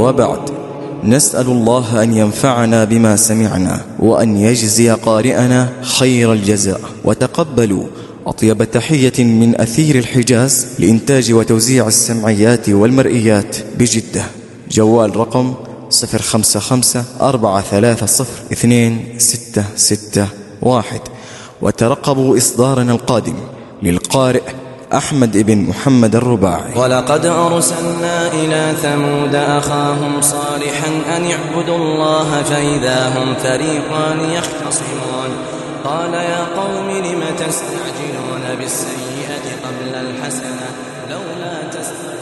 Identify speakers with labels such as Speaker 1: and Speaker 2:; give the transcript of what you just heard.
Speaker 1: وبعد، نسأل الله أن ينفعنا بما سمعنا وأن يجزي قارئنا خير الجزاء. وتقبلوا أطيب تحية من أثير الحجاز لإنتاج وتوزيع السمعيات والمرئيات بجدة. جوال رقم 055-430-2661. وترقبوا إصدارنا القادم للقارئ أحمد بن محمد الرباعي.
Speaker 2: ولقد أرسلنا إلى ثمود أخاهم صالحا أن اعبدوا الله فإذا هم فريقان يختصمون قال يا قوم لم تستعجلون بالسيئة قبل الحسنة لولا تستغفرون